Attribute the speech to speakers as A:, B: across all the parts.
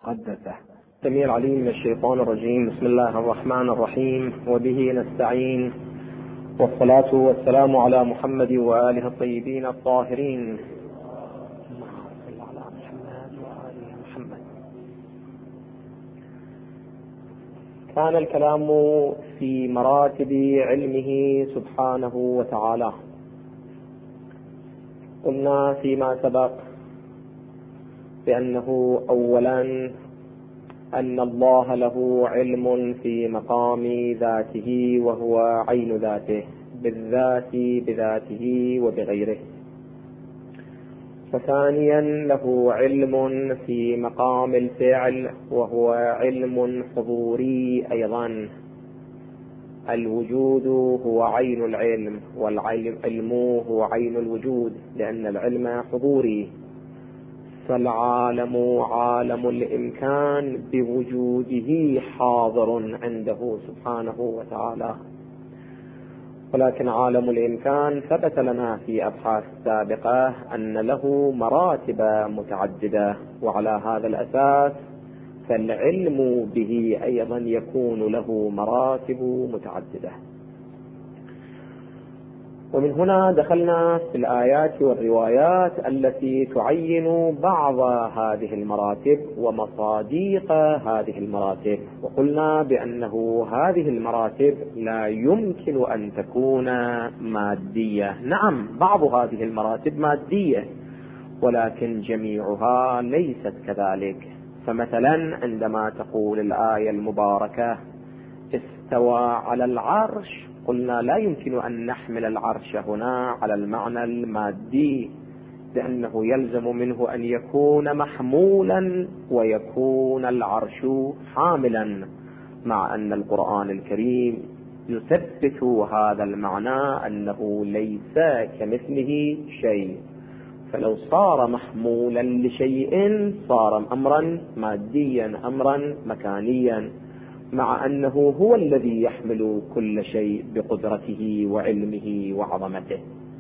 A: قدسه. السميع العليم من الشيطان الرجيم. بسم الله الرحمن الرحيم، وبه نستعين، والصلاة والسلام على محمد وآله الطيبين الطاهرين. كان الكلام في مراتب علمه سبحانه وتعالى. قلنا فيما سبق بأنه أولا أن الله له علم في مقام ذاته وهو عين ذاته، بالذات بذاته وبغيره. وثانيا له علم في مقام الفعل وهو علم حضوري أيضا. الوجود هو عين العلم، والعلم هو عين الوجود، لأن العلم حضوري. فالعالم عالم الإمكان بوجوده حاضر عنده سبحانه وتعالى، ولكن عالم الإمكان ثبت لنا في أبحاث سابقة أن له مراتب متعددة، وعلى هذا الأساس فالعلم به أيضا يكون له مراتب متعددة. ومن هنا دخلنا في الآيات والروايات التي تعين بعض هذه المراتب ومصادق هذه المراتب، وقلنا بأنه هذه المراتب لا يمكن أن تكون مادية. نعم، بعض هذه المراتب مادية، ولكن جميعها ليست كذلك. فمثلا عندما تقول الآية المباركة استوى على العرش، قلنا لا يمكن أن نحمل العرش هنا على المعنى المادي، لأنه يلزم منه أن يكون محمولا ويكون العرش حاملا، مع أن القرآن الكريم يثبت هذا المعنى أنه ليس كمثله شيء. فلو صار محمولا لشيء صار أمرا ماديا، أمرا مكانيا، مع أنه هو الذي يحمل كل شيء بقدرته وعلمه وعظمته.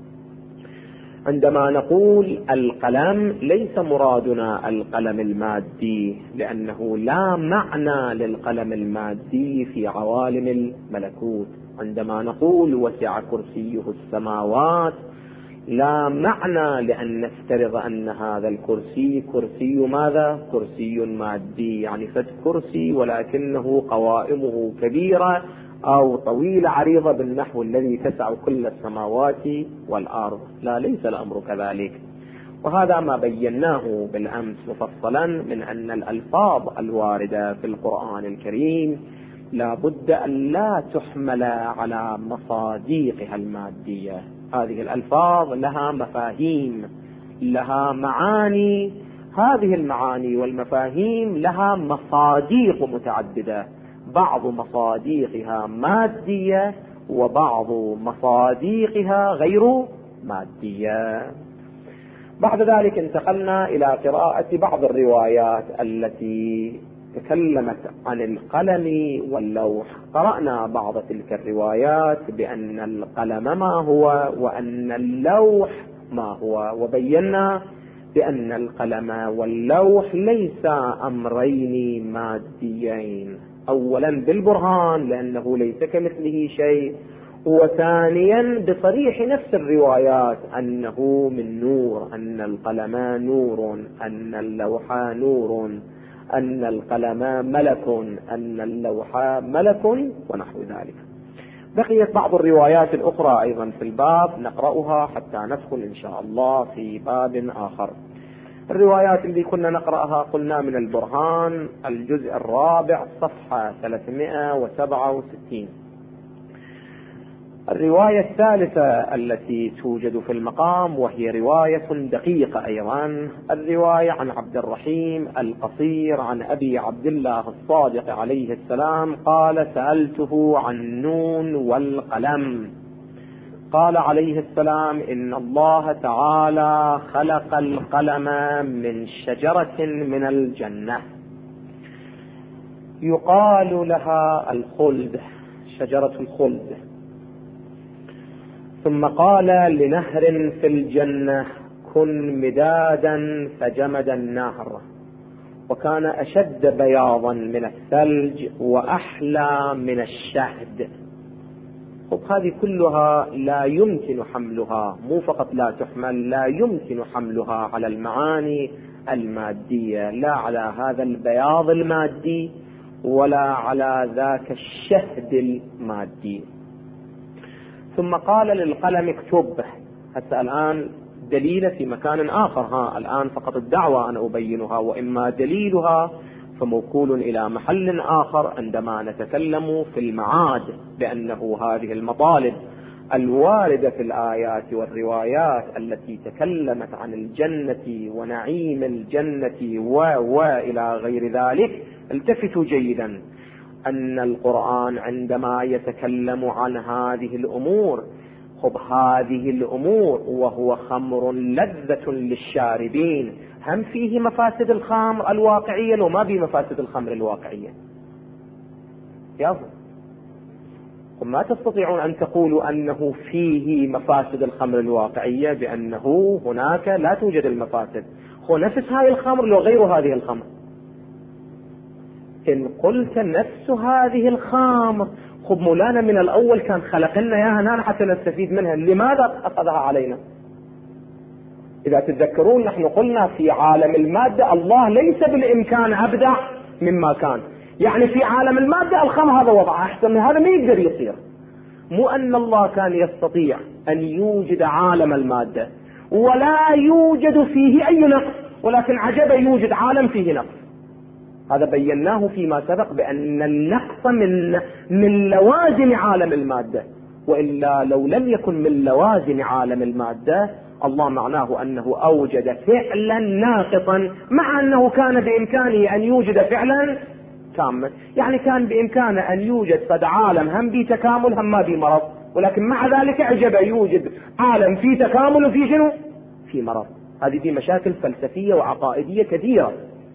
A: عندما نقول القلم ليس مرادنا القلم المادي، لأنه لا معنى للقلم المادي في عوالم الملكوت. عندما نقول وسع كرسيه السماوات، لا معنى لأن نفترض أن هذا الكرسي كرسي ماذا؟ كرسي مادي، يعني فد كرسي ولكنه قوائمه كبيرة أو طويلة عريضة بالنحو الذي تسع كل السماوات والأرض. لا، ليس الأمر كذلك. وهذا ما بيناه بالأمس مفصلا من أن الألفاظ الواردة في القرآن الكريم لا بد أن لا تحمل على مصادقها المادية. هذه الألفاظ لها مفاهيم، لها معاني، هذه المعاني والمفاهيم لها مصادق متعددة، بعض مصادقها مادية وبعض مصادقها غير مادية. بعد ذلك انتقلنا إلى قراءة بعض الروايات التي تكلمت عن القلم واللوح. قرأنا بعض تلك الروايات بأن القلم ما هو وأن اللوح ما هو، وبينا بأن القلم واللوح ليس أمرين ماديين، أولا بالبرهان لأنه ليس كمثله شيء، وثانيا بصريح نفس الروايات أنه من نور، أن القلم نور، أن اللوح نور، أن القلم ملك، أن اللوح ملك، ونحو ذلك. بقيت بعض الروايات الأخرى أيضا في الباب نقرأها حتى ندخل إن شاء الله في باب آخر. الروايات اللي كنا نقرأها قلنا من البرهان الجزء الرابع صفحة 367. الرواية الثالثة التي توجد في المقام وهي رواية دقيقة أيضا، الرواية عن عبد الرحيم القصير عن أبي عبد الله الصادق عليه السلام قال سألته عن نون والقلم، قال عليه السلام إن الله تعالى خلق القلم من شجرة من الجنة يقال لها الخلد، شجرة الخلد، ثم قال لنهر في الجنة كن مدادا فجمد النهر، وكان أشد بياضا من الثلج وأحلى من الشهد. هذه كلها لا يمكن حملها، مو فقط لا تحمل، لا يمكن حملها على المعاني المادية، لا على هذا البياض المادي ولا على ذاك الشهد المادي. ثم قال للقلم اكتب. حتى الآن دليل في مكان آخر، الآن فقط الدعوة أنا أبينها، وإما دليلها فموكول إلى محل آخر عندما نتكلم في المعاد، بأنه هذه المطالب الواردة في الآيات والروايات التي تكلمت عن الجنة ونعيم الجنة وإلى غير ذلك. التفتوا جيدا أن القرآن عندما يتكلم عن هذه الأمور، هذه الأمور وهو خمر لذة للشاربين، هم فيه مفاسد الخمر الواقعية وما به مفاسد الخمر الواقعية. ما تستطيعون أن تقولوا أنه فيه مفاسد الخمر الواقعية بأنه هناك لا توجد المفاسد. هو نفس هذه الخمر لو غير هذه الخمر. إن قلت نفس هذه الخمر، مولانا من الأول كان خلق لنا إياها نحن حتى نستفيد منها، لماذا أخذها علينا؟ إذا تتذكرون نحن قلنا في عالم المادة الله ليس بالإمكان أبدع مما كان، يعني في عالم المادة الخمر هذا وضع أحسن من هذا ما يقدر يصير. مو أن الله كان يستطيع أن يوجد عالم المادة ولا يوجد فيه أي نقص، ولكن عجب يوجد عالم فيه نقص. هذا بيناه فيما سبق بأن النقص من لوازم عالم المادة، وإلا لو لم يكن من لوازم عالم المادة الله معناه أنه أوجد فعلا ناقصا، مع أنه كان بإمكانه أن يوجد فعلا كامل. يعني كان بإمكانه أن يوجد قد عالم هم بتكامل هم ما بمرض، ولكن مع ذلك عجب يوجد عالم في تكامل وفي شنو؟ في مرض. هذه دي مشاكل فلسفية وعقائدية كثيرة.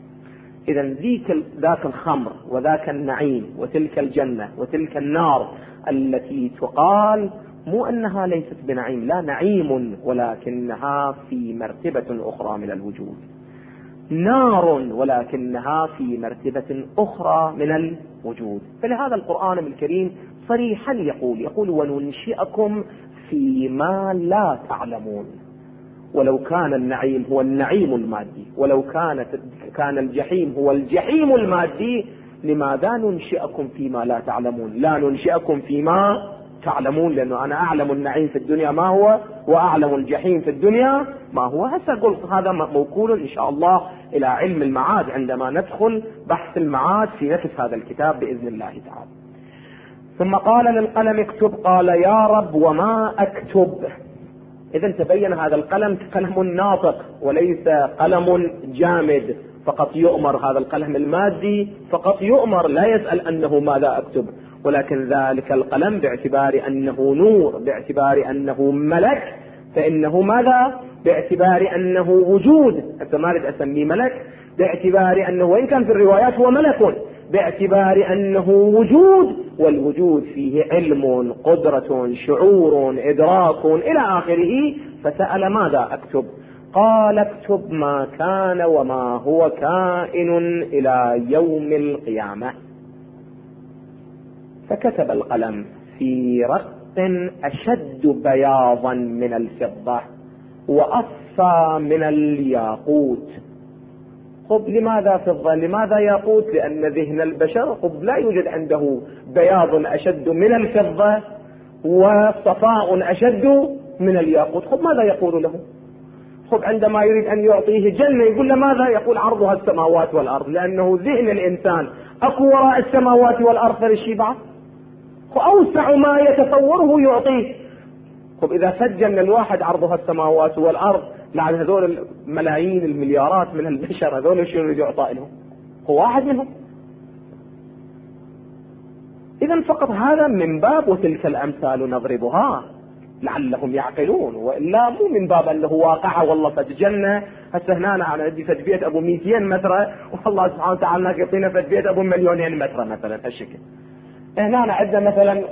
A: إذا ذاك الخمر وذاك النعيم وتلك الجنة وتلك النار التي تقال مو أنها ليست بنعيم، لا نعيم، ولكنها في مرتبة أخرى من الوجود. نار ولكنها في مرتبة أخرى من الوجود. فلهذا القرآن الكريم صريحا يقول وننشئكم فيما لا تعلمون. ولو كان النعيم هو النعيم المادي، ولو كان الجحيم هو الجحيم المادي، لماذا ننشئكم فيما لا تعلمون؟ لا ننشئكم فيما تعلمون، لأنه أنا أعلم النعيم في الدنيا ما هو وأعلم الجحيم في الدنيا ما هو. هسه أقول هذا موكول إن شاء الله إلى علم المعاد عندما ندخل بحث المعاد في نفس هذا الكتاب بإذن الله تعالى. ثم قال للقلم اكتب، قال يا رب وما أكتب. إذن تبين هذا القلم قلم ناطق وليس قلم جامد فقط يؤمر. هذا القلم المادي فقط يؤمر، لا يسأل أنه ماذا أكتب، ولكن ذلك القلم باعتبار أنه نور، باعتبار أنه ملك، فإنه ماذا؟ باعتبار أنه وجود. حتى ما أريد أسميه ملك، باعتبار أنه وإن كان في الروايات هو ملك، باعتبار أنه وجود، والوجود فيه علم، قدرة، شعور، إدراك إلى آخره. فسأل ماذا أكتب؟ قال اكتب ما كان وما هو كائن إلى يوم القيامة. فكتب القلم في رق أشد بياضا من الفضة وأصفى من الياقوت. لماذا فضة؟ لماذا ياقوت؟ لأن ذهن البشر لا يوجد عنده بياض أشد من الفضة وصفاء أشد من الياقوت. ماذا يقول له؟ عندما يريد أن يعطيه جنة يقول له ماذا؟ يقول عرضها السماوات والأرض، لأنه ذهن الإنسان أكو وراء السماوات والأرض فالشيبعة أوسع ما يتصوره يعطيه. إذا سجل الواحد عرضها السماوات والأرض، لعل هذول الملايين المليارات من البشر هذول شو يريد يعطى لهم؟ هو واحد منهم. إذن فقط هذا من باب وتلك الأمثال نضربها لعلهم يعقلون، وإلا مو من باب أنه واقع والله فجنة هسه هنا أنا عندي فجبيت أبو 200 متر والله سبحانه وتعالى يعطينا فجبيت أبو 1,000,000 متر مثلا هالشكل. هنا أنا عندنا مثلا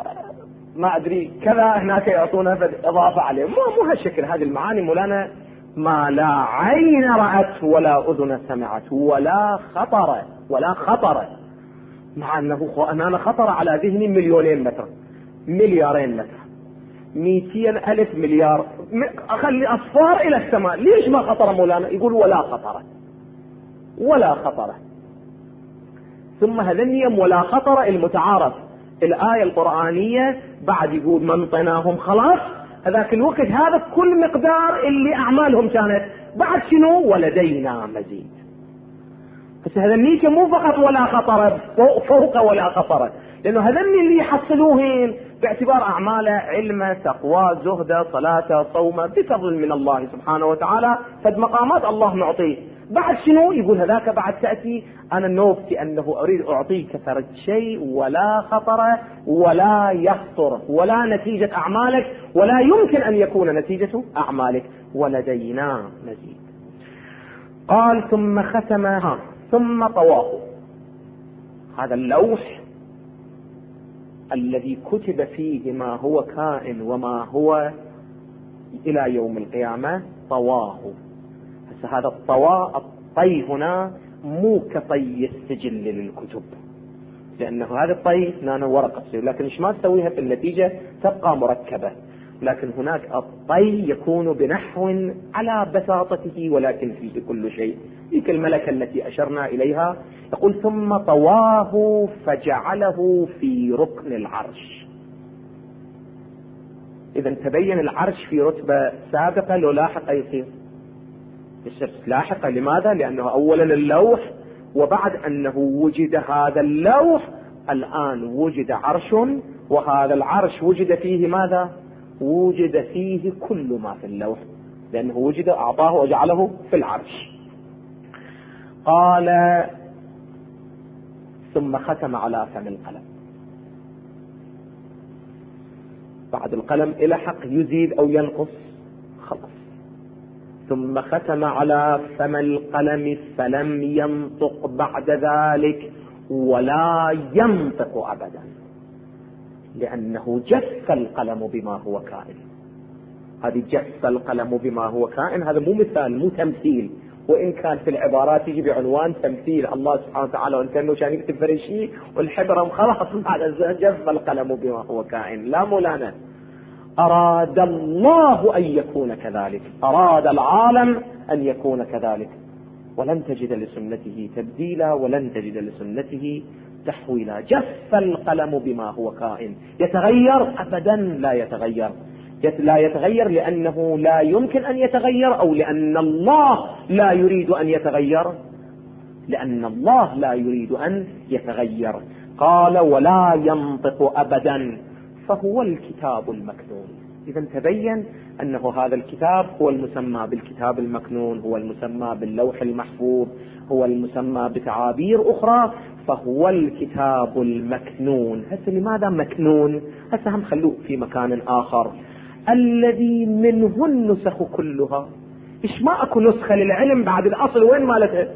A: ما أدري كذا، هناك يعطونا إضافة عليه، مو هالشكل. هذه المعاني مولانا ما لا عين رأت ولا أذن سمعت ولا خطر مع أنه أنا خطر على ذهني 2,000,000 متر 2,000,000,000 متر 200,000 مليار، أخلي أصفار إلى السماء، ليش ما خطر مولانا؟ يقول ولا خطر. ثم هذا النيم ولا خطر المتعارف الآية القرآنية بعد يقول من طناهم خلاص هذاك الوقت هذا كل مقدار اللي أعمالهم كانت، بعد شنو؟ ولدينا مزيد. بس هذا النيك مو فقط ولا خطر، فوق ولا خطر، لأنه هذا اللي يحصلوهن باعتبار أعماله علمه تقوى زهده صلاته صومه بفضل من الله سبحانه وتعالى، فد مقامات الله معطيه. بعد شنو؟ يقول هذاك بعد تأتي أنا نوبتي أنه أريد أعطيك فرد شيء ولا خطر ولا يخطر ولا نتيجة أعمالك ولا يمكن أن يكون نتيجة أعمالك، ولدينا مزيد. قال ثم ختمها ثم طواه، هذا اللوح الذي كتب فيه ما هو كائن وما هو إلى يوم القيامة طواه. هذا الطي هنا مو كطي السجل للكتب، لأنه هذا الطي نانو ورقة، لكن إيش ما تسويها في النتيجة تبقى مركبة، لكن هناك الطي يكون بنحو على بساطته ولكن فيه كل شيء. ذيك الملكة التي أشرنا إليها يقول ثم طواه فجعله في ركن العرش. إذا تبين العرش في رتبة سابقة لو لاحقة يصير لاحقة. لماذا؟ لأنه أولا اللوح، وبعد أنه وجد هذا اللوح الآن وجد عرش، وهذا العرش وجد فيه ماذا؟ وجد فيه كل ما في اللوح، لأنه وجد أعطاه وجعله في العرش. قال ثم ختم على فم القلم. بعد القلم إلى حق يزيد أو ينقص خلاص. ثم ختم على فم القلم فلم ينطق بعد ذلك ولا ينطق أبدا، لأنه جف القلم بما هو كائن. هذه جف القلم بما هو كائن، هذا مو مثال مو تمثيل، وإن كان في العبارات يجي بعنوان تمثيل الله سبحانه وتعالى، وإن كانوا كان يكتب فرشي والحبرة خلاص بعد جف القلم بما هو كائن. لا مولانا، أراد الله أن يكون كذلك، أراد العالم أن يكون كذلك، ولن تجد لسنته تبديلا ولن تجد لسنته تحويلا. جف القلم بما هو كائن. يتغير؟ أبدا لا يتغير. لا يتغير لأنه لا يمكن أن يتغير، أو لأن الله لا يريد أن يتغير، لأن الله لا يريد أن يتغير. قال ولا ينطق أبدا، فهو الكتاب المكنون. إذا تبين أنه هذا الكتاب هو المسمى بالكتاب المكنون، هو المسمى باللوح المحفوظ، هو المسمى بتعابير أخرى، فهو الكتاب المكنون. هسه لماذا مكنون؟ هسه هم خلوه في مكان آخر. الذي منه النسخ كلها. إيش ما أكو نسخة للعلم بعد الأصل؟ وين مالتها؟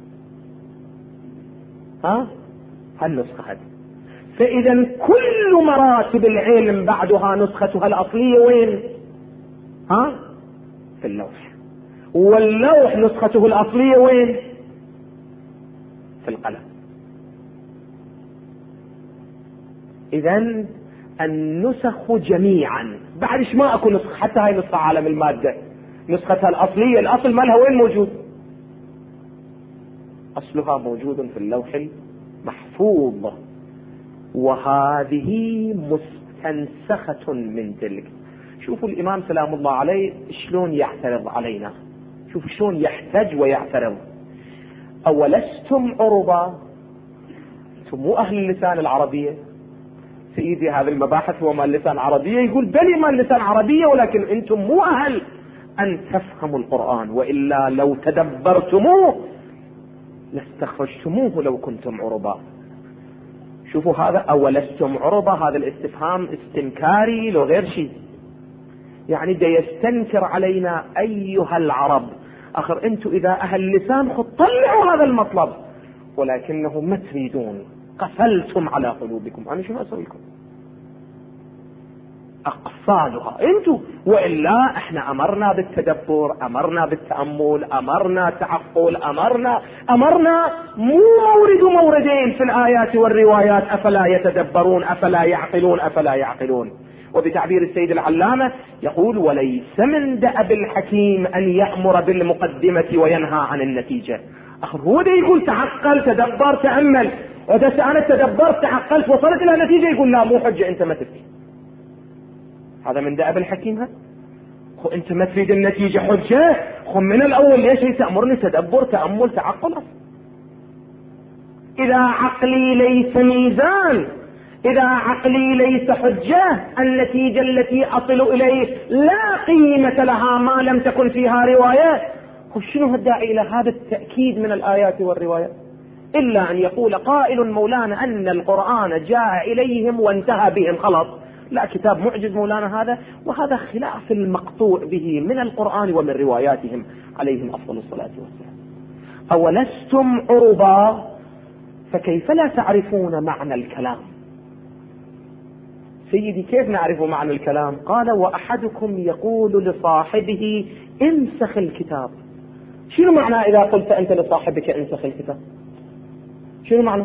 A: هالنسخة هذه. فإذا كل مراتب العلم بعدها نسختها الأصلية وين؟ في اللوح. واللوح نسخته الأصلية وين؟ في القلم. إذن النسخ جميعا بعد إيش ما أكو نسخ، حتى هاي نسخة عالم المادة نسختها الأصلية، الأصل مالها وين موجود؟ أصلها موجود في اللوح المحفوظ، وهذه مستنسخة من تلك. شوفوا الإمام سلام الله عليه شلون يعترض علينا، شوفوا شلون يحتج ويعترض. أولستم عربا؟ أنتم مو أهل اللسان العربية؟ سيدي هذه المباحث هو مال اللسان العربية، يقول بلي مال اللسان العربية، ولكن أنتم مو أهل أن تفهموا القرآن، وإلا لو تدبرتموه لاستخرجتموه لو كنتم عربا. شوفوا هذا أولستم عربا، هذا الاستفهام استنكاري لو غير شيء، يعني دا يستنكر علينا أيها العرب. آخر أنتم إذا أهل لسان خد طلعوا هذا المطلب، ولكنه ما تريدون، قفلتم على قلوبكم. أنا شو أسوي لكم؟ أقفالها أنتم، وإلا إحنا أمرنا بالتدبر، أمرنا بالتأمل، أمرنا تعقل، أمرنا مو موردين في الآيات والروايات. أفلا يتدبرون، أفلا يعقلون، أفلا يعقلون. وبتعبير السيد العلامة يقول: وليس من دأب الحكيم أن يأمر بالمقدمة وينهى عن النتيجة. هو ده يقول تعقل تدبر تأمل، وده أنا تدبرت تعقلت وصلت إلى نتيجة يقول لا مو حجة أنت ما تفتي. هذا من دأب الحكيم. هذا أنت ما تريد النتيجة حجة، من الأول ليش تأمرني تدبر تأمل تعقل؟ إذا عقلي ليس ميزان، إذا عقلي ليس حجة، النتيجة التي أصل إليه لا قيمة لها ما لم تكن فيها رواية. شنو الداعي إلى هذا التأكيد من الآيات والروايات؟ إلا أن يقول قائل مولانا أن القرآن جاء إليهم وانتهى بهم خلاص. لا، كتاب معجز مولانا هذا، وهذا خلاف المقطوع به من القرآن ومن رواياتهم عليهم أفضل الصلاة والسلام. أولستم عربا فكيف لا تعرفون معنى الكلام؟ سيدي كيف نعرف معنى الكلام؟ قال: وأحدكم يقول لصاحبه انسخ الكتاب. شنو معنى إذا قلت أنت لصاحبك انسخ الكتاب؟ شنو معنى؟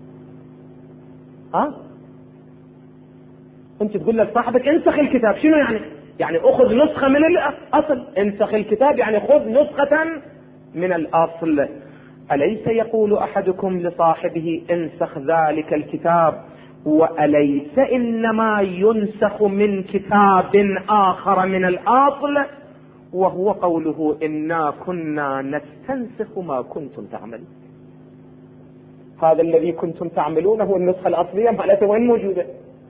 A: أنت تقول لصاحبك انسخ الكتاب، شنو يعني؟ يعني أخذ نسخة من الأصل. انسخ الكتاب يعني خذ نسخة من الأصل. أليس يقول أحدكم لصاحبه انسخ ذلك الكتاب، وأليس إنما ينسخ من كتاب آخر من الأصل، وهو قوله إنا كنا نستنسخ ما كنتم تعملون. هذا الذي كنتم تعملونه النسخة الأصلية معناته وين موجودة؟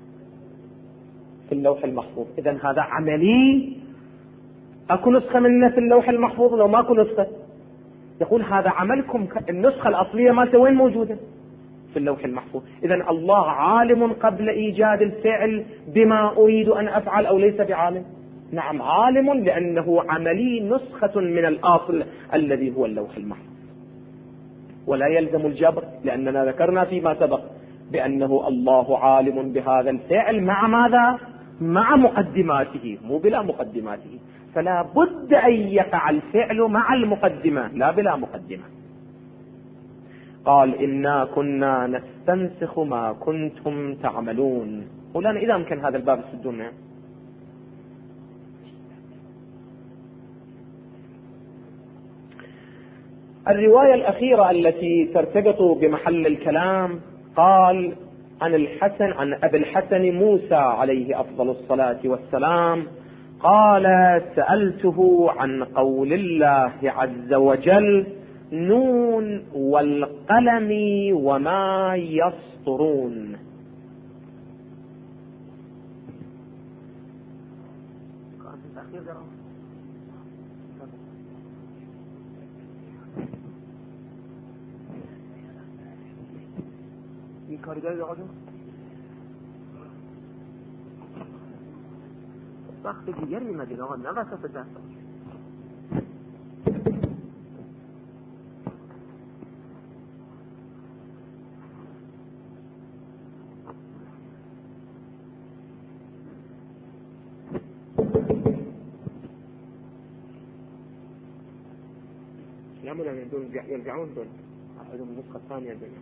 A: في اللوح المحفوظ. إذن هذا عملي. أكو نسخة منه في اللوح المحفوظ لو ماكو نسخة؟ يقول هذا عملكم، النسخة الأصلية مالته وين موجودة؟ في اللوح المحفوظ. إذن الله عالم قبل إيجاد الفعل بما أريد أن أفعل أو ليس بعالم؟ نعم عالم، لأنه عملي نسخة من الأصل الذي هو اللوح المحفوظ. ولا يلزم الجبر، لأننا ذكرنا فيما سبق بأنه الله عالم بهذا الفعل مع ماذا؟ مع مقدماته، مو بلا مقدماته. فلا بد أن يقع الفعل مع المقدمة لا بلا مقدمة. قال إنا كنا نستنسخ ما كنتم تعملون. مولانا إذا أمكن هذا الباب السدونا. الرواية الأخيرة التي ترتبط بمحل الكلام قال عن أبي الحسن موسى عليه أفضل الصلاة والسلام قال: سألته عن قول الله عز وجل: نون والقلم وما يسطرون. کارگاه آقا وقت دیگر میمدید آقا، نه وسط دست. يعملون دول يرجعون دول عندهم النسخة الثانية دول.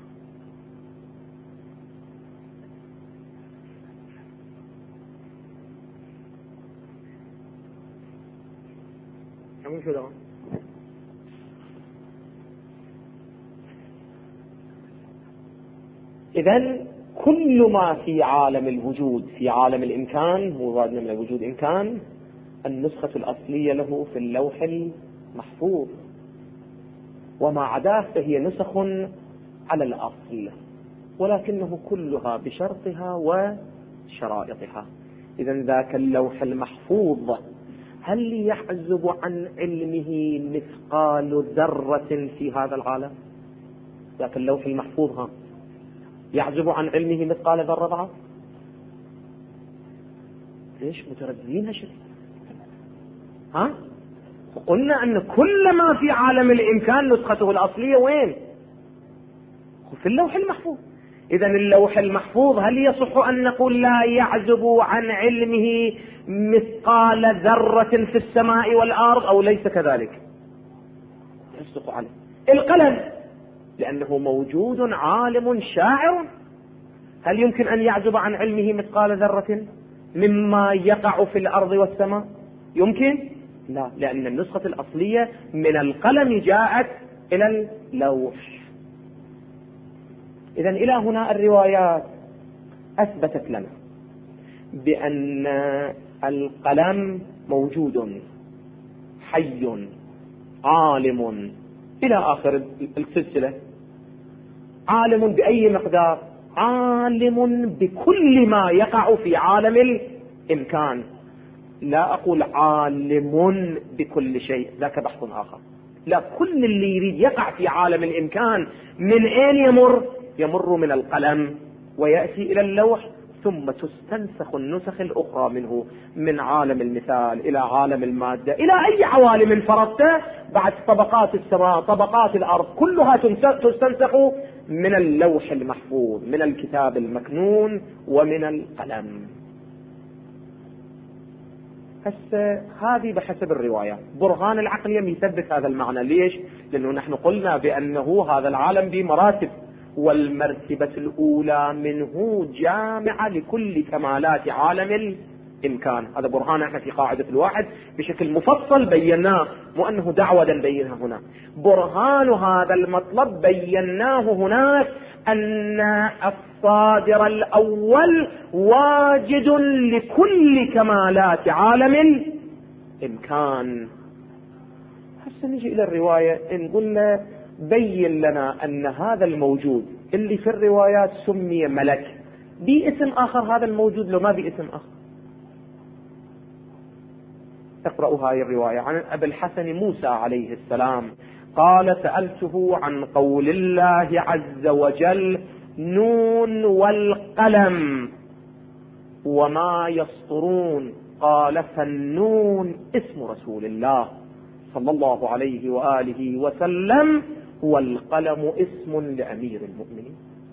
A: إذن كل ما في عالم الوجود، في عالم الإمكان، هو ضادنا من الوجود إمكان، النسخة الأصلية له في اللوح المحفوظ، وما عداه فهي نسخ على الأصل، ولكنه كلها بشرطها وشرائطها. إذن ذاك اللوح المحفوظ هل يحجب عن علمه مثقال ذرة في هذا العالم؟ ذاك اللوح المحفوظ يحجب عن علمه مثقال ذرة بعض؟ ليش مترددين هالشيء؟ قلنا أن كل ما في عالم الإمكان نسخته الأصلية وين؟ في اللوح المحفوظ. إذا اللوح المحفوظ هل يصح أن نقول لا يعزب عن علمه مثقال ذرة في السماء والأرض أو ليس كذلك؟ يصدق عليه. القلم لأنه موجود عالم شاعر، هل يمكن أن يعزب عن علمه مثقال ذرة مما يقع في الأرض والسماء؟ يمكن؟ لا، لأن النسخة الأصلية من القلم جاءت إلى اللوح. إذن إلى هنا الروايات أثبتت لنا بأن القلم موجود حي عالم إلى آخر السلسلة. عالم بأي مقدار؟ عالم بكل ما يقع في عالم الإمكان. لا أقول عالم بكل شيء، ذاك بحث آخر. لا، كل اللي يريد يقع في عالم الإمكان من أين يمر من القلم ويأتي إلى اللوح، ثم تستنسخ النسخ الأخرى منه من عالم المثال إلى عالم المادة إلى أي عوالم فرضته بعد طبقات السماء طبقات الأرض، كلها تستنسخ من اللوح المحفوظ من الكتاب المكنون ومن القلم. هسه هذه بحسب الروايات. برهان العقل يثبت هذا المعنى. ليش؟ لأنه نحن قلنا بأنه هذا العالم بمراتب، والمرتبة الأولى منه جامعة لكل كمالات عالم الإمكان. هذا برهان احنا في قاعدة الواحد بشكل مفصل بيناه، مو أنه دعوة نبينها هنا. برهان هذا المطلب بيناه هناك، أن الصادر الأول واجد لكل كمالات عالم الإمكان. هسه نجي إلى الرواية، إن قلنا بين لنا أن هذا الموجود اللي في الروايات سمي ملك باسم آخر، هذا الموجود لو ما باسم آخر. اقرأوا هاي الرواية عن أبي الحسن موسى عليه السلام قال: سألته عن قول الله عز وجل: نون والقلم وما يسطرون. قال: فالنون اسم رسول الله صلى الله عليه وآله وسلم، والقلم اسم لأمير المؤمنين.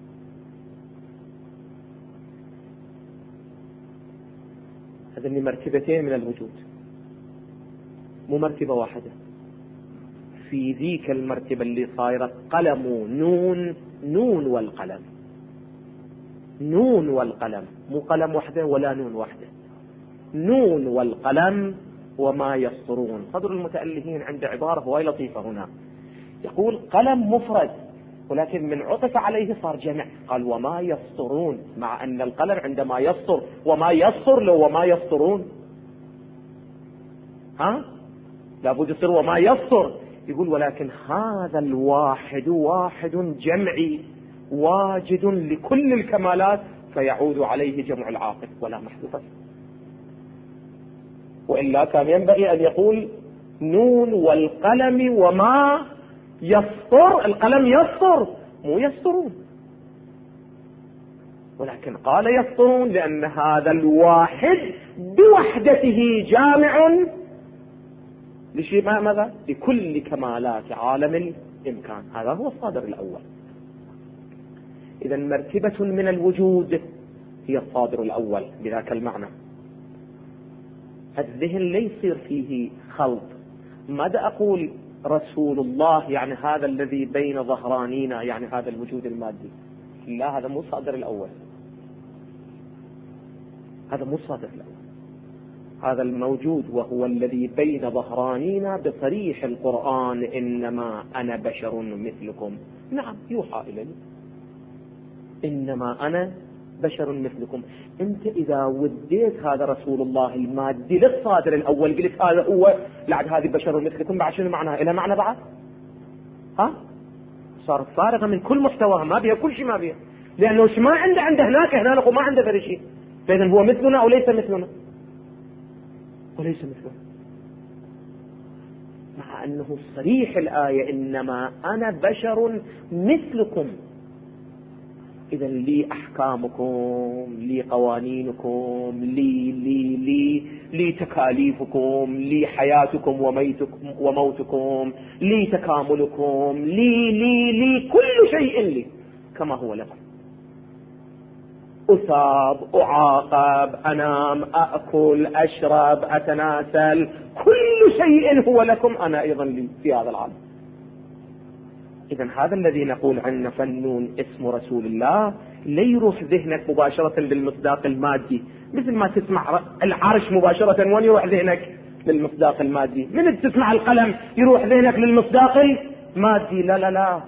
A: هذين مرتبتين من الوجود، مو مرتبة واحدة. في ذيك المرتبة اللي صايرة قلم نون والقلم، نون والقلم، مو قلم وحده ولا نون وحده، نون والقلم وما يسطرون. صدر المتألفين عند عبارة هواي لطيفة هنا، يقول قلم مفرد ولكن من عطف عليه صار جمع، قال وما يسطرون، مع أن القلم عندما يسطر وما يسطر لو وما يسطرون، لابد يصير وما يسطر. يقول ولكن هذا الواحد واحد جمعي واجد لكل الكمالات، فيعود عليه جمع العاقل ولا محذوفة. وإلا كان ينبغي أن يقول نون والقلم وما يسطر. القلم يسطر مو يسطرون، ولكن قال يسطرون لأن هذا الواحد بوحدته جامع لشيء ماذا؟ لكل كمالات عالم الإمكان. هذا هو الصادر الأول. إذا مرتبة من الوجود هي الصادر الأول بذاك المعنى. الذهن لا يصير فيه خلط. ماذا أقول رسول الله يعني هذا الذي بين ظهرانينا، يعني هذا الوجود المادي؟ لا، هذا مو الصادر الأول، هذا مو الصادر الأول. هذا الموجود وهو الذي بين ظهرانينا بصريح القرآن: إنما أنا بشر مثلكم. نعم، يوحى إلي، إنما أنا بشر مثلكم. أنت إذا وديت هذا رسول الله المادي للصادر الأول قلت هذا هو، لعد هذه بشر مثلكم، بعد شنو معناها؟ إلها معنى بعد؟ صارت فارغة من كل محتواها، ما بيها كل شيء، ما بيها، لأنه ما عنده هناك ما عنده ذا شيء. فإذا هو مثلنا أو ليس مثلنا؟ وليس مثله، مع أنه صريح الآية: إنما أنا بشر مثلكم. إذا لي أحكامكم، لي قوانينكم، لي تكاليفكم، لي حياتكم وموتكم، لي تكاملكم، لي كل شيء لي كما هو لكم. أثاب، أعاقب، أنام، أأكل، أشرب، أتناسل، كل شيء هو لكم أنا أيضا لي في هذا العالم. إذن هذا الذي نقول عنه فنون اسم رسول الله لا يروح ذهنك مباشرة للمصداق المادي، مثل ما تسمع العرش مباشرة وين يروح ذهنك للمصداق المادي؟ من تسمع القلم يروح ذهنك للمصداق المادي؟ لا لا لا،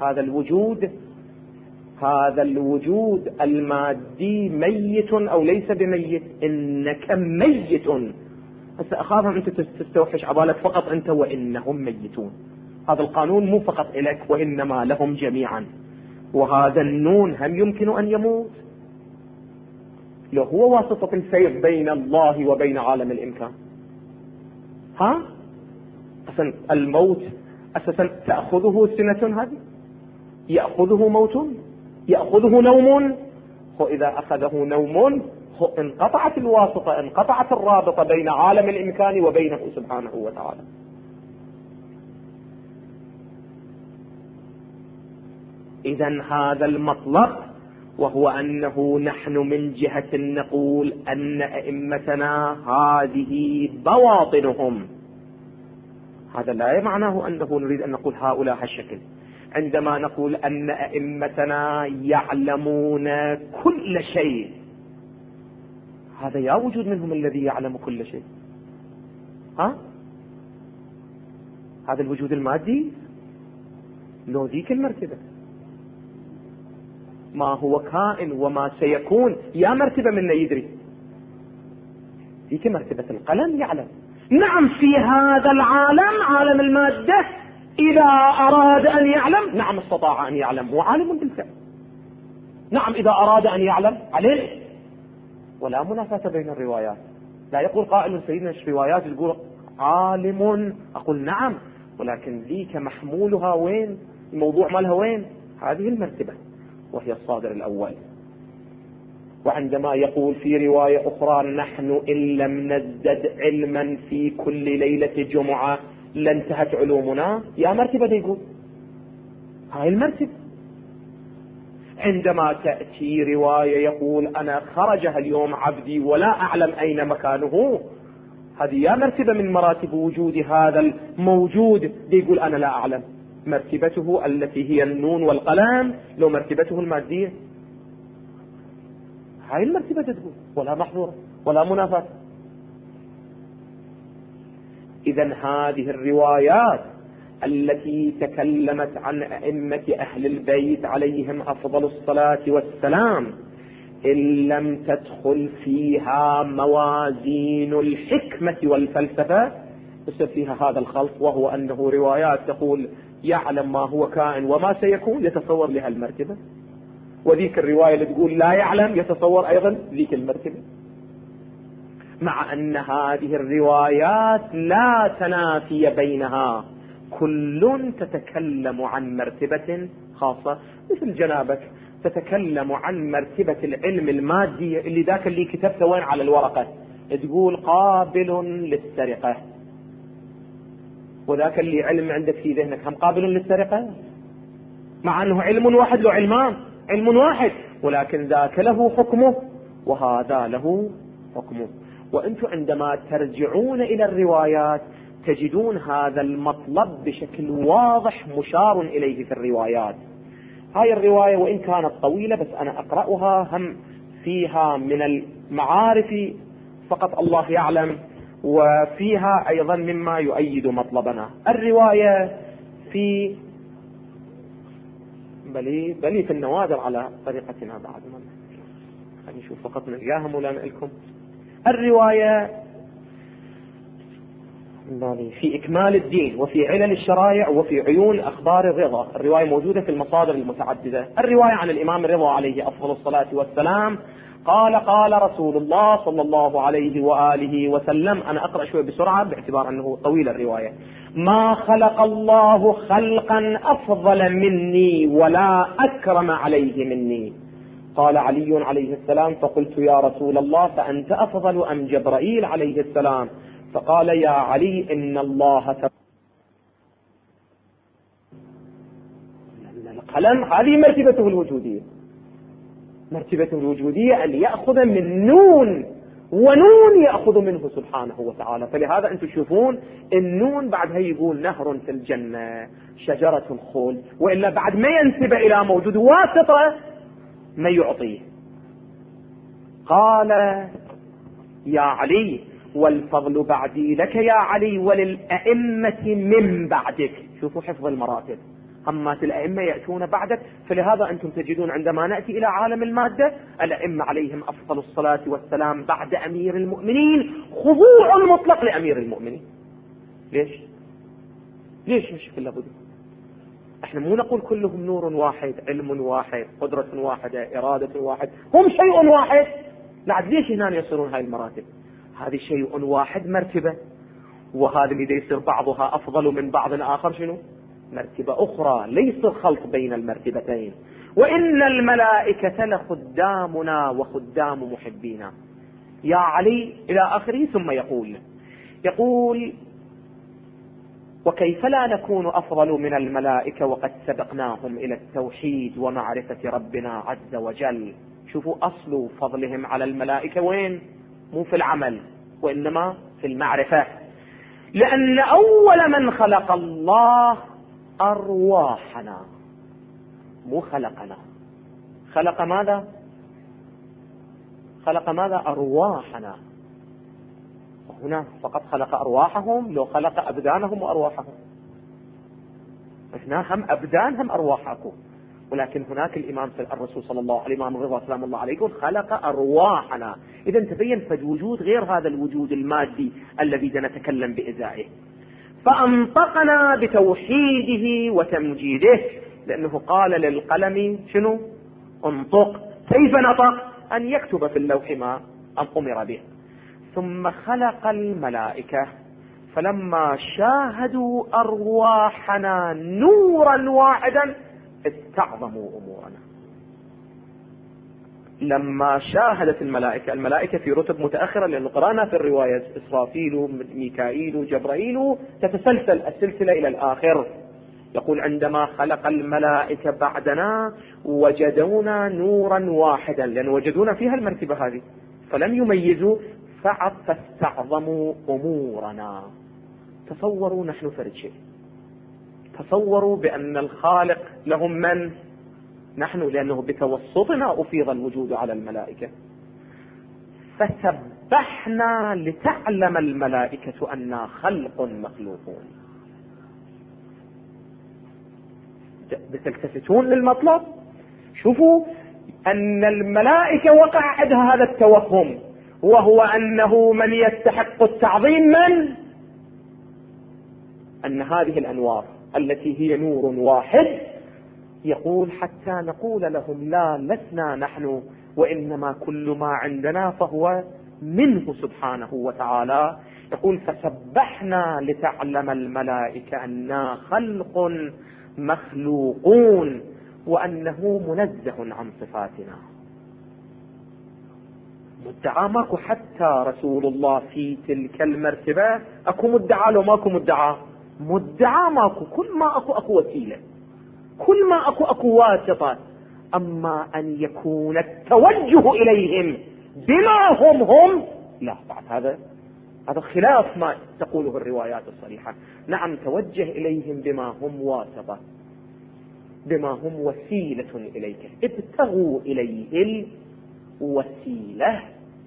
A: هذا الوجود المادي ميت أو ليس بميت، إنك ميت. بس أخاف أنت تستوحش عبالك فقط أنت وإنهم ميتون. هذا القانون مو فقط إليك وإنما لهم جميعا. وهذا النون هم يمكن أن يموت؟ لو هو واسطة السير بين الله وبين عالم الإمكان. أساسا الموت أساسا تأخذه سنة، هذه يأخذه موت، يأخذه نوم. وإذا أخذه نوم انقطعت الواسطة، انقطعت الرابطة بين عالم الإمكان وبينه سبحانه وتعالى. إذن هذا المطلب، وهو أنه نحن من جهة نقول أن أئمتنا هذه بواطنهم، هذا لا معناه أنه نريد أن نقول هؤلاء هالشكل. عندما نقول أن أئمتنا يعلمون كل شيء، هذا يا وجود منهم الذي يعلم كل شيء. هذا الوجود المادي لو ذيك المرتبة، ما هو كائن وما سيكون يا مرتبة منا يدري، ذيك مرتبة القلم يعلم. نعم في هذا العالم، عالم المادة، إذا أراد أن يعلم نعم استطاع أن يعلم، وعالم بالفعل. نعم إذا أراد أن يعلم عليه، ولا منافاة بين الروايات. لا يقول قائل سيدنا الروايات يقول عالم، أقول نعم، ولكن ذيك محمولها وين؟ الموضوع مالها وين؟ هذه المرتبة وهي الصادر الأول. وعندما يقول في رواية أخرى نحن إن لم نزدد علما في كل ليلة جمعة لانتهت علومنا، يا مرتبة يقول هاي المرتبة. عندما تأتي رواية يقول أنا خرجها اليوم عبدي ولا أعلم أين مكانه، هذه يا مرتبة من مراتب وجود هذا الموجود، يقول أنا لا أعلم. مرتبته التي هي النون والقلم لو مرتبته المادية، هاي المرتبة تقول ولا محظورة ولا منافاة. إذن هذه الروايات التي تكلمت عن أئمة أهل البيت عليهم أفضل الصلاة والسلام، إن لم تدخل فيها موازين الحكمة والفلسفة يصير فيها هذا الخلط، وهو أنه روايات تقول يعلم ما هو كائن وما سيكون، يتصور لها المرتبة، وذيك الرواية اللي تقول لا يعلم يتصور أيضا ذيك المرتبة، مع أن هذه الروايات لا تنافي بينها، كل تتكلم عن مرتبة خاصة. مثل جنابك تتكلم عن مرتبة العلم المادي اللي ذاك اللي كتبته وين على الورقة، تقول قابل للسرقة، وذاك اللي علم عندك في ذهنك هم قابل للسرقة، مع أنه علم واحد له علمان، علم واحد، ولكن ذاك له حكمه وهذا له حكمه. وأنتم عندما ترجعون إلى الروايات تجدون هذا المطلب بشكل واضح مشار إليه في الروايات. هاي الرواية وإن كانت طويلة بس أنا أقرأها، هم فيها من المعارف فقط الله يعلم، وفيها أيضا مما يؤيد مطلبنا. الرواية في بلي في النوادر على طريقتنا بعد ما خلينا نشوف فقط نلقاهم ولا نقلكم. الرواية في إكمال الدين وفي علل الشرائع وفي عيون أخبار الرضا، الرواية موجودة في المصادر المتعددة. الرواية عن الإمام الرضا عليه أفضل الصلاة والسلام قال رسول الله صلى الله عليه وآله وسلم، أنا أقرأ شوي بسرعة باعتبار أنه طويل الرواية. ما خلق الله خلقا أفضل مني ولا أكرم عليه مني. قال علي عليه السلام فقلت يا رسول الله فأنت أفضل أم جبرائيل عليه السلام؟ فقال يا علي إن الله القلم هذه مرتبته الوجودية، مرتبة الوجودية أن يأخذ من نون، ونون يأخذ منه سبحانه وتعالى. فلهذا أنتم تشوفون النون بعدها يقول نهر في الجنة، شجرة الخلد، وإلا بعد ما ينسب إلى موجود واسطة ما يعطيه. قال يا علي والفضل بعدي لك يا علي وللأئمة من بعدك. شوفوا حفظ المراتب، همات الأئمة يأتون بعدك. فلهذا أنتم تجدون عندما نأتي إلى عالم المادة الأئمة عليهم أفضل الصلاة والسلام بعد أمير المؤمنين خضوع مطلق لأمير المؤمنين. ليش مش كله بدو؟ احنا مو نقول كلهم نور واحد، علم واحد، قدرة واحدة، إرادة واحد، هم شيء واحد. لا، ليش هنا يصيرون هاي المراتب؟ هذه شيء واحد مرتبة، وهذا اللي يصير بعضها أفضل من بعض آخر شنو؟ مرتبة أخرى، ليس الخلط بين المرتبتين. وإن الملائكة لخدامنا وخدام محبينا يا علي إلى آخره. ثم يقول وكيف لا نكون أفضل من الملائكة وقد سبقناهم إلى التوحيد ومعرفة ربنا عز وجل. شوفوا أصل فضلهم على الملائكة وين؟ مو في العمل وإنما في المعرفة. لأن أول من خلق الله أرواحنا، مو خلقنا. خلق ماذا؟ أرواحنا. هنا فقط خلق أرواحهم، لو خلق أبدانهم وأرواحهم. هنا هم أبدان هم أرواحكم، ولكن هناك الإمام الرسول صلى الله عليه وسلم الرضا سلام الله عليكم خلق أرواحنا. إذا تبين فد وجود غير هذا الوجود المادي الذي نتكلم بإزائه. فأنطقنا بتوحيده وتمجيده، لأنه قال للقلم شنو؟ انطق. كيف نطق؟ أن يكتب في اللوح ما أمر به. ثم خلق الملائكة فلما شاهدوا أرواحنا نورا واحدا استعظموا أمورنا. لما شاهدت الملائكة في رتب متأخرة، لأنه قرأنا في الرواية إسرافيل ميكائيل جبرائيل تتسلسل السلسلة إلى الآخر. يقول عندما خلق الملائكة بعدنا وجدونا نورا واحدا، لأن وجدونا فيها المرتبة هذه فلم يميزوا فاستعظموا أمورنا. تصوروا نحن فرد شيء، تصوروا بأن الخالق لهم من؟ نحن، لأنه بتوسطنا أفيض الوجود على الملائكة. فسبحنا لتعلم الملائكة أننا خلق مخلوقون. بتلتفتون للمطلب. شوفوا أن الملائكة وقع عندها هذا التوهم، وهو أنه من يستحق التعظيم من؟ أن هذه الأنوار التي هي نور واحد، يقول حتى نقول لهم لا لسنا نحن وإنما كل ما عندنا فهو منه سبحانه وتعالى. يقول فسبحنا لتعلم الملائكة أننا خلق مخلوقون وأنه منزه عن صفاتنا. مدعى ماكو، حتى رسول الله في تلك المرتبة أكو مدعى لو ماكو مدعى ماكو. كل ما أكو وسيلة، كل ما أكو واسطة. أما أن يكون التوجه إليهم بما هم لا، بعد هذا خلاف ما تقوله الروايات الصريحة. نعم، توجه إليهم بما هم واسطة، بما هم وسيلة إليك. ابتغوا إليه الوسيلة.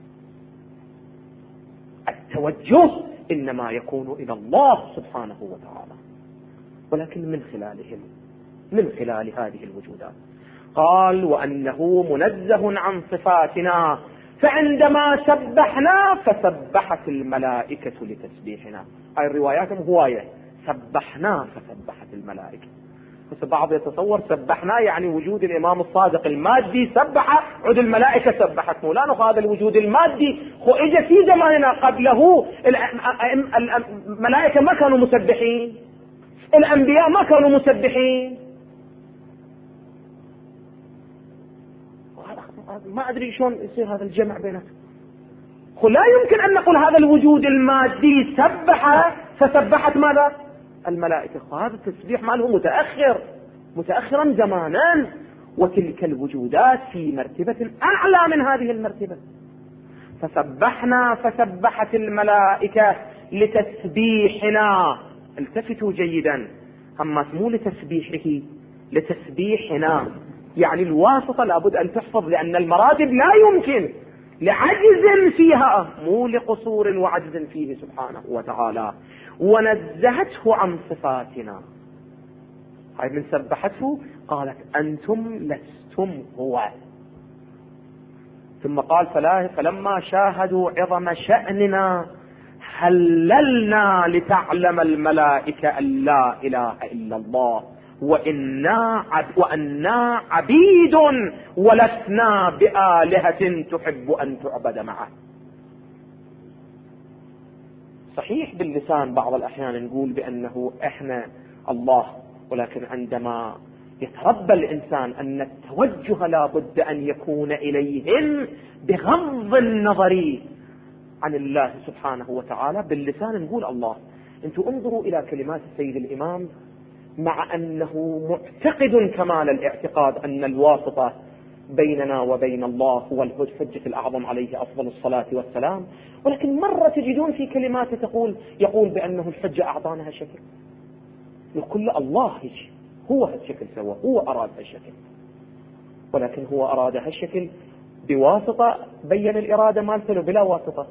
A: التوجه إنما يكون إلى الله سبحانه وتعالى، ولكن من خلال هذه الوجودات. قال وأنه منزه عن صفاتنا، فعندما سبحنا فسبحت الملائكة لتسبيحنا. هاي الروايات هواية، سبحنا فسبحت الملائكة. بس بعض يتصور سبحنا يعني وجود الإمام الصادق المادي سبح، عد الملائكة سبحت. مولانا هذا الوجود المادي إجا في زماننا قبله الملائكة ما كانوا مسبحين، الأنبياء ما كانوا مسبحين. ما أدري شلون يصير هذا الجمع بينهم. لا يمكن أن نقول هذا الوجود المادي سبح فسبحت ماذا؟ الملائكة. هذا التسبيح ماله متأخرا زمانا، وتلك الوجودات في مرتبة أعلى من هذه المرتبة. فسبحنا فسبحت الملائكة لتسبيحنا. التفتوا جيدا، أما مو لتسبيحه، لتسبيحنا، يعني الواسطة لابد أن تحفظ، لأن المراتب لا يمكن لعجز فيها، مو لقصور وعجز فيه سبحانه وتعالى. ونزهته عن صفاتنا. هاي من سبحته قالت أنتم لستم هو. ثم قال فلما شاهدوا عظم شأننا هللنا لتعلم الملائكة أن لا إله إلا الله وأنا عبيد ولسنا بآلهة تحب أن تعبد معه. صحيح باللسان بعض الأحيان نقول بأنه إحنا الله، ولكن عندما يتربى الإنسان أن التوجه لا بد أن يكون إليهم بغض النظر عن الله سبحانه وتعالى. باللسان نقول الله. انتم انظروا إلى كلمات السيد الإمام، مع أنه معتقد كمال الاعتقاد أن الواسطة بيننا وبين الله هو الحجة الأعظم عليه أفضل الصلاة والسلام، ولكن مرة تجدون في كلماته يقول بأنه الحجة أعطانا هالشكل. كل الله يجي هو هالشكل سوى، هو أراد هالشكل، ولكن هو أراد هالشكل بواسطة، بين الإرادة مالته بلا واسطة.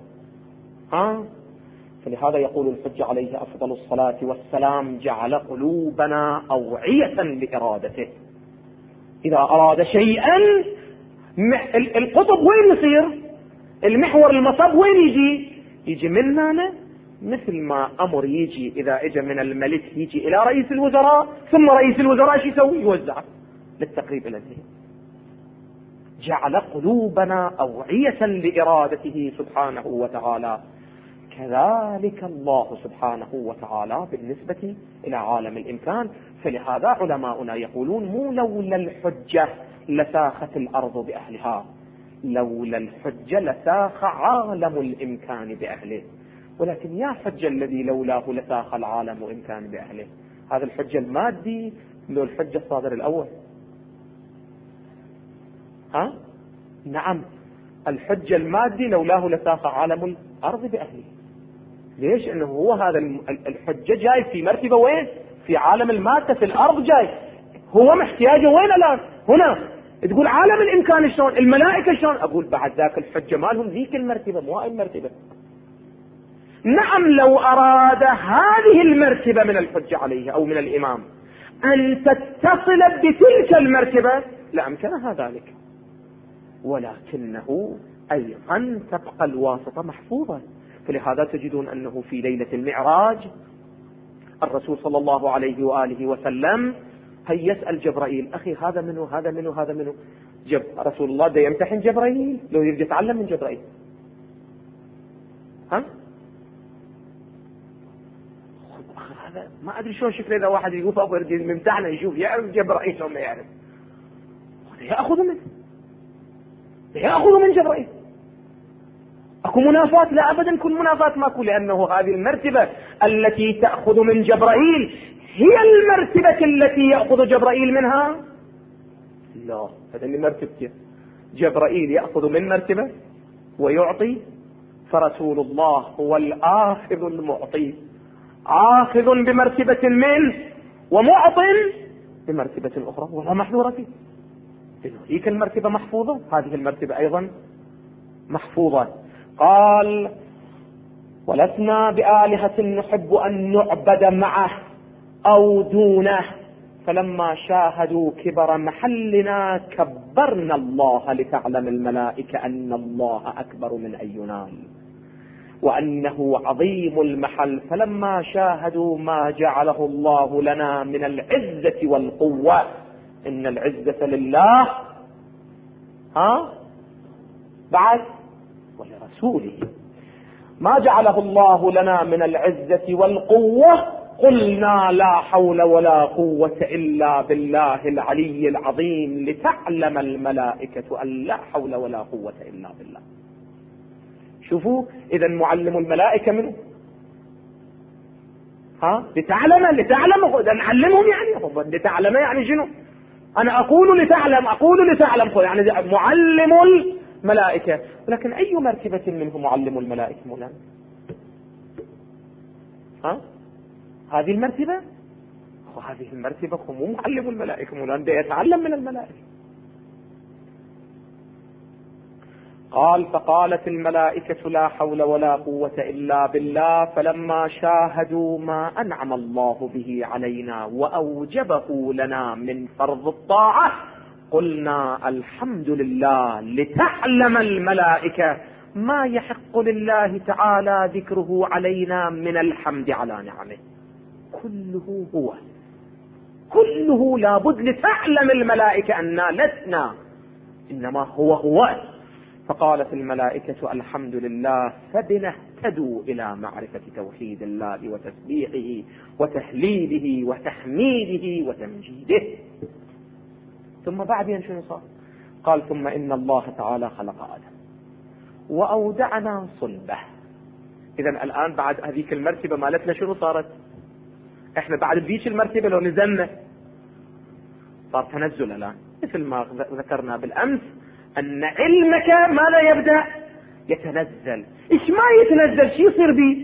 A: فلهذا يقول الحجة عليه أفضل الصلاة والسلام جعل قلوبنا أوعية لإرادته. إذا أراد شيئا القطب وين يصير؟ المحور المصب وين يجي مننا، مثل ما أمر يجي إذا اجى من الملك يجي إلى رئيس الوزراء، ثم رئيس الوزراء شو يسوي؟ يوزع للتقريب إلى الذهن. جعل قلوبنا أوعية لإرادته سبحانه وتعالى. كذلك الله سبحانه وتعالى بالنسبة إلى عالم الإمكان. فلهذا علماؤنا يقولون مو لولا الحجة لساخت الأرض بأهلها، لولا الحجة لساخ عالم الإمكان بأهله، ولكن يا حجة الذي لولاه لساخ العالم إمكان بأهله. هذا الحجة المادي لو الحجة الصادر الأول. نعم، الحجة المادي لولاه لساخ عالم الأرض بأهله. ليش؟ انه هو هذا الحجة جاي في مرتبة وين؟ في عالم المادة، في الأرض جاي. هو محتاجه وين الآن؟ هنا. تقول عالم الإمكان شلون؟ الملائكة شلون؟ أقول بعد ذاك الحجة مالهم ذيك المرتبة، مو هاي المرتبة. نعم، لو أراد هذه المرتبة من الحجة عليه أو من الإمام أن تتصل بتلك المرتبة لأمكنها ذلك، ولكنه أيضا تبقى الواسطة محفوظة. فلهذا تجدون أنه في ليلة المعراج الرسول صلى الله عليه وآله وسلم يسأل جبرائيل أخي هذا منه هذا منه هذا منه. رسول الله ده يمتحن جبرائيل لو يريد يتعلم من جبرائيل. هذا ما أدري شلون شكله إذا واحد يقول أبو يريد يمتحنه يشوف يعرف جبرائيل ولا يعرف، يأخذ من جبرائيل. أكو منافات؟ لا أبدا، كل منافات ماكو، لأنه هذه المرتبة التي تأخذ من جبرائيل هي المرتبة التي يأخذ جبرائيل منها. لا، هذا اللي مرتبته جبرائيل يأخذ من مرتبة ويعطي، فرسول الله هو الآخذ المعطي، آخذ بمرتبة منه ومعط بمرتبة أخرى ولا محذورة فيه. هيك المرتبة محفوظة، هذه المرتبة أيضا محفوظة. قال ولسنا بآلهة نحب أن نعبد معه أو دونه، فلما شاهدوا كبر محلنا كبرنا الله لتعلم الملائكة أن الله أكبر من أن ينال وأنه عظيم المحل. فلما شاهدوا ما جعله الله لنا من العزة والقوة، إن العزة لله بعد ولرسوله، ما جعله الله لنا من العزة والقوة قلنا لا حول ولا قوة إلا بالله العلي العظيم لتعلم الملائكة أن لا حول ولا قوة إلا بالله. شوفوا، إذا معلم الملائكة منه لتعلم نعلمهم، يعني لتعلم يعني شنو؟ أنا أقول لتعلم يعني معلم الملائكة، ولكن أي مرتبة منه معلم الملائكة مولانا؟ هذه المرتبة، وهذه المرتبة هو مو معلم الملائكة مولانا، ده يتعلم من الملائكة. قال فقالت الملائكة لا حول ولا قوة إلا بالله، فلما شاهدوا ما أنعم الله به علينا وأوجبه لنا من فرض الطاعة قلنا الحمد لله، لتعلم الملائكة ما يحق لله تعالى ذكره علينا من الحمد على نعمه. كله لابد لتعلم الملائكة أننا لسنا، إنما هو. فقالت الملائكة الحمد لله، فبنا اهتدوا إلى معرفة توحيد الله وتسبيحه وتهليله وتحميده وتمجيده. ثم بعدين شنو صار؟ قال ثم إن الله تعالى خلق آدم وأودعنا صلبه. إذن الآن بعد هذيك المرتبة مالتنا شنو صارت؟ احنا بعد ذيك المرتبة لو نزلنا صار تنزل الآن، مثل ما ذكرنا بالأمس أن علمك ماذا يبدأ؟ يتنزل. إيش ما يتنزل شي يصير به؟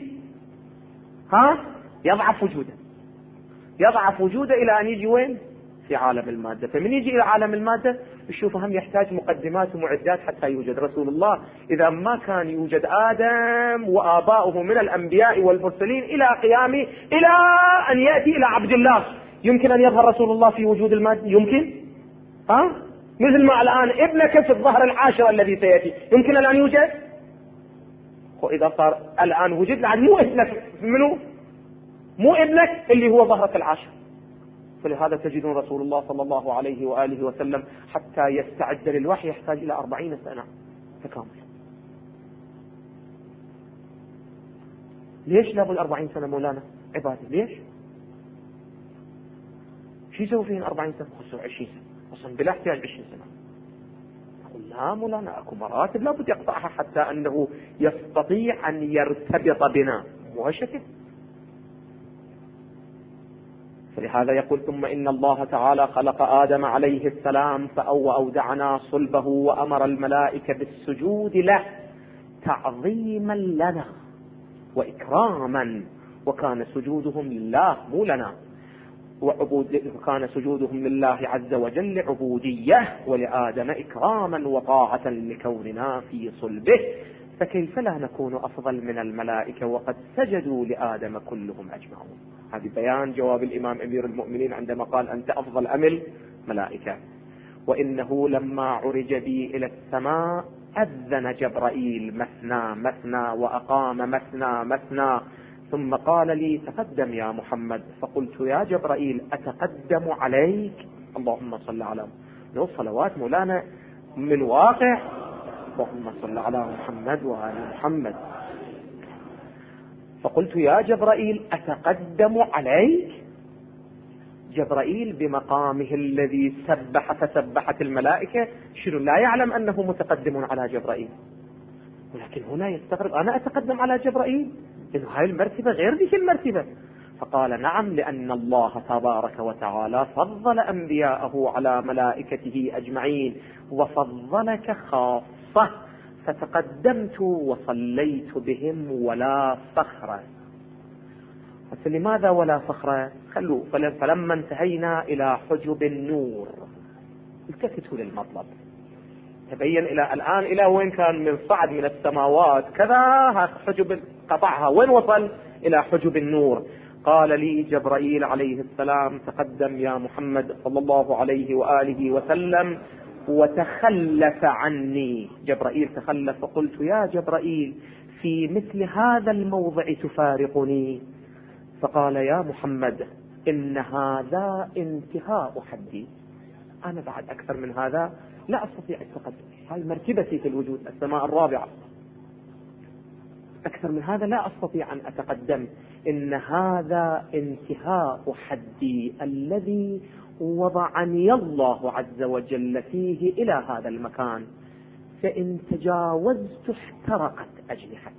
A: يضعف وجوده إلى أن يجي وين؟ في عالم المادة. فمن يجي إلى عالم المادة يشوف هم يحتاج مقدمات ومعدات حتى يوجد رسول الله. إذا ما كان يوجد آدم وآباؤه من الأنبياء والمرسلين إلى قيامه إلى أن يأتي إلى عبد الله، يمكن أن يظهر رسول الله في وجود المادة؟ يمكن؟ مثل ما الآن ابنك في الظهر العاشر الذي سيأتي يمكن الآن يوجد؟ وإذا صار الآن وجد لعد مو ابنك، منه مو ابنك اللي هو ظهرك العاشر. فلهذا تجدون رسول الله صلى الله عليه وآله وسلم حتى يستعد للوحي يحتاج إلى 40 سنة تكامل. ليش لابد 40 سنة مولانا عبادة؟ ليش؟ شو يسوي فيهن 40 سنة؟ خصوا 20 سنة أصلا بلا احتياج 20 سنة. أقول لا مولانا أكو مراتب لابد يقطعها حتى أنه يستطيع أن يرتبط بنا، مو هالشكل. فلهذا يقول ثم إن الله تعالى خلق آدم عليه السلام وأودعنا صلبه وأمر الملائكة بالسجود له تعظيما لنا وإكراما، وكان سجودهم لله مو لنا، وكان سجودهم لله عز وجل عبودية، ولآدم إكراما وطاعة لكوننا في صلبه، فكيف لا نكون أفضل من الملائكة وقد سجدوا لآدم كلهم أجمعون. هذا بيان جواب الإمام أمير المؤمنين عندما قال أنت أفضل أم الملائكة. وإنه لما عرج بي إلى السماء أذن جبرائيل مثنى مثنى وأقام مثنى مثنى، ثم قال لي تقدم يا محمد، فقلت يا جبرائيل أتقدم عليك؟ اللهم صل على محمد. صلوات مولانا من واقع، اللهم صل على محمد وآل محمد. فقلت يا جبرائيل أتقدم عليك؟ جبرائيل بمقامه الذي سبح فسبحت الملائكة شنو لا يعلم أنه متقدم على جبرائيل، ولكن هنا يستغرب أنا أتقدم على جبرائيل، إنه هاي المرتبة غير ذيك المرتبة. فقال نعم، لأن الله تبارك وتعالى فضل أنبياءه على ملائكته أجمعين وفضلك خاصة، فتقدمت وصليت بهم ولا فخر. فلماذا ولا فخر؟ خلوا فلما انتهينا إلى حجب النور التفتوا للمطلب، تبين إلى الآن إلى وين كان من صعد من السماوات كذا حجب قطعها، وين وصل؟ إلى حجب النور. قال لي جبرائيل عليه السلام تقدم يا محمد صلى الله عليه وآله وسلم، وتخلف عني. جبرائيل تخلف، فقلت يا جبرائيل في مثل هذا الموضع تفارقني؟ فقال يا محمد إن هذا انتهاء حدي، أنا بعد أكثر من هذا لا أستطيع التقدم، هاي مرتبتي في الوجود السماء الرابعة، أكثر من هذا لا أستطيع أن أتقدم. إن هذا انتهاء حدي الذي وضعني الله عز وجل فيه إلى هذا المكان، فإن تجاوزت احترقت أجنحتي.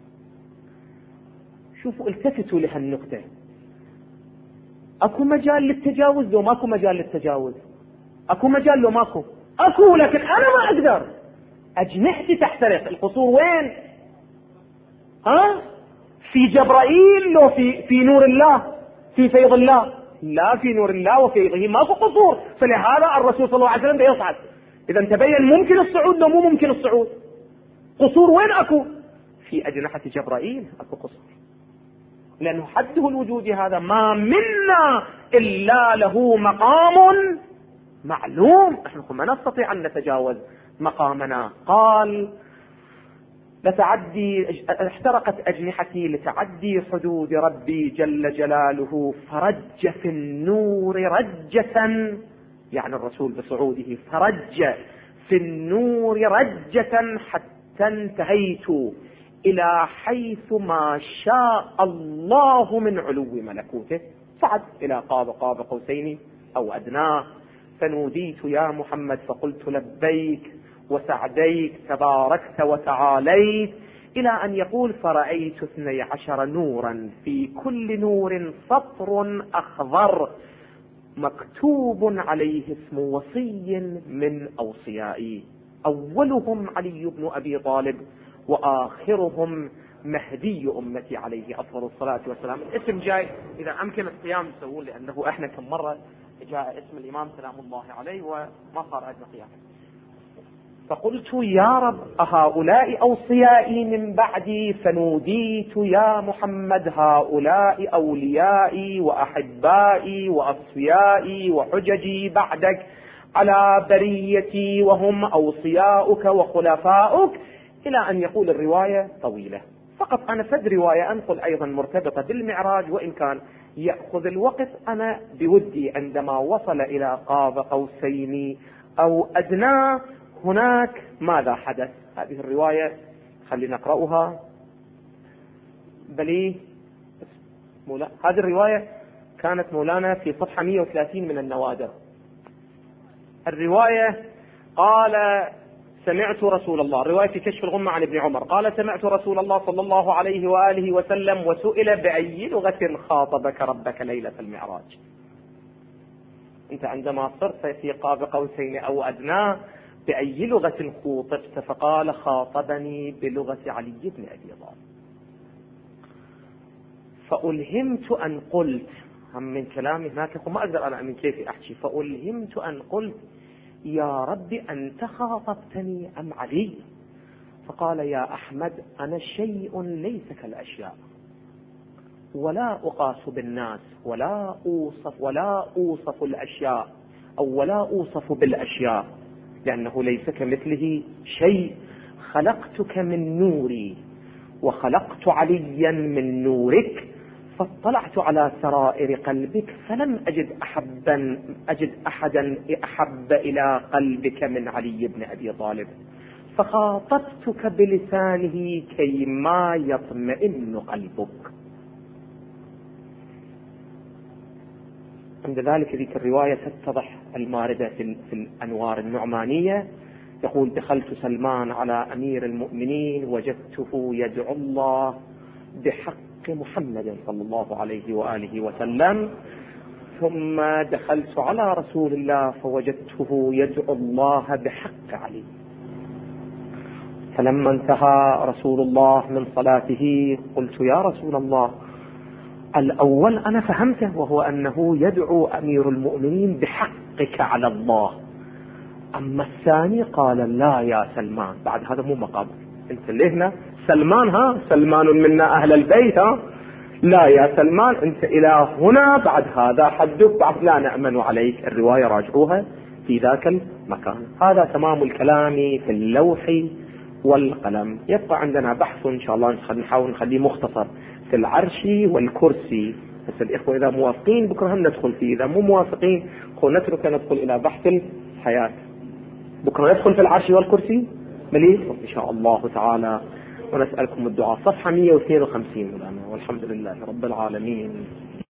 A: شوفوا التفتوا لهالنقطة، أكو مجال للتجاوز وما أكو مجال للتجاوز؟ اكو مجال لو ماكو؟ اكو، لكن انا ما اقدر. اجنحتي تحترق. القصور وين؟ في جبرائيل لو في نور الله، في فيض الله؟ لا، في نور الله وفيضه ماكو قصور. فلهذا الرسول صلى الله عليه وسلم بيصعد. اذا تبين ممكن الصعود لو مو ممكن الصعود. قصور وين اكو؟ في اجنحة جبرائيل اكو قصور، لانه حده الوجود هذا ما منا الا له مقام معلوم. نحن ما نستطيع ان نتجاوز مقامنا. قال احترقت أجنحتي لتعدي حدود ربي جل جلاله، فرج في النور رجة، يعني الرسول بصعوده فرج في النور رجة حتى انتهيت إلى حيث ما شاء الله من علو ملكوته. صعد إلى قاب قوسين أو أدناه. فنوديت يا محمد فقلت لبيك وسعديك تباركت وتعاليت، إلى أن يقول فرأيت 12 نورا، في كل نور سطر أخضر مكتوب عليه اسم وصي من أوصيائي، أولهم علي بن أبي طالب وآخرهم مهدي أمتي عليه أفضل الصلاة والسلام. الاسم جاي، إذا أمكن القيام تسوون، لأنه إحنا كم مرة جاء اسم الإمام سلام الله عليه وما صار عندنا قيام. فقلت يا رب أهؤلاء أوصيائي من بعدي؟ فنوديت يا محمد هؤلاء أوليائي وأحبائي وأصفيائي وحججي بعدك على بريتي، وهم أوصياؤك وخلفاؤك، إلى أن يقول الرواية طويلة. فقط أنا فد رواية أنقل أيضا مرتبطة بالمعراج، وإن كان يأخذ الوقت، أنا بودي عندما وصل إلى قاب قوسين أو أدناه هناك ماذا حدث. هذه الرواية خلينا نقرأها. هذه الرواية كانت مولانا في صفحة 130 من النوادر. الرواية قال سمعت رسول الله، رواية في كشف الغمة عن ابن عمر، قال سمعت رسول الله صلى الله عليه وآله وسلم وسئل بأي لغة خاطبك ربك ليلة المعراج. أنت عندما صرت في قاب قوسين أو أدناه بأي لغة خوطبت؟ فقال خاطبني بلغة علي بن أبي طالب. فألهمت أن قلت، هم من كلامي هناك وما أقدر أنا من كيف أحكي، فألهمت أن قلت يا رب أنت خاطبتني أم علي؟ فقال يا أحمد أنا شيء ليس كالأشياء، ولا أقاس بالناس، ولا أوصف الأشياء، أو ولا أوصف بالأشياء، لأنه ليس كمثله شيء. خلقتك من نوري وخلقت عليا من نورك، فاطلعت على سرائر قلبك فلم أجد أحدا أحب إلى قلبك من علي بن أبي طالب، فخاطبتك بلسانه كي ما يطمئن قلبك. عند ذلك ذيك الرواية تتضح الماردة في الأنوار النعمانية. يقول دخلت سلمان على أمير المؤمنين وجدته يدعو الله بحق محمد صلى الله عليه وآله وسلم، ثم دخلت على رسول الله فوجدته يدعو الله بحق علي. فلما انتهى رسول الله من صلاته قلت يا رسول الله، الأول أنا فهمته، وهو أنه يدعو أمير المؤمنين بحقك على الله، أما الثاني قال لا يا سلمان، بعد هذا مو مقام انت اللي هنا سلمان، سلمان منا أهل البيت، لا يا سلمان انت إلى هنا، بعد هذا حدك، بعد لا نأمن عليك. الرواية راجعوها في ذاك المكان. هذا تمام الكلام في اللوح والقلم. يبقى عندنا بحث إن شاء الله نحاول نخليه مختصر في العرش والكرسي، بس الإخوة إذا موافقين بكرة هم ندخل فيه، إذا مو موافقين نترك ندخل إلى بحث الحياة. بكرة ندخل في العرش والكرسي مليء إن شاء الله تعالى، ونسألكم الدعاء. صفحة 152 والحمد لله رب العالمين.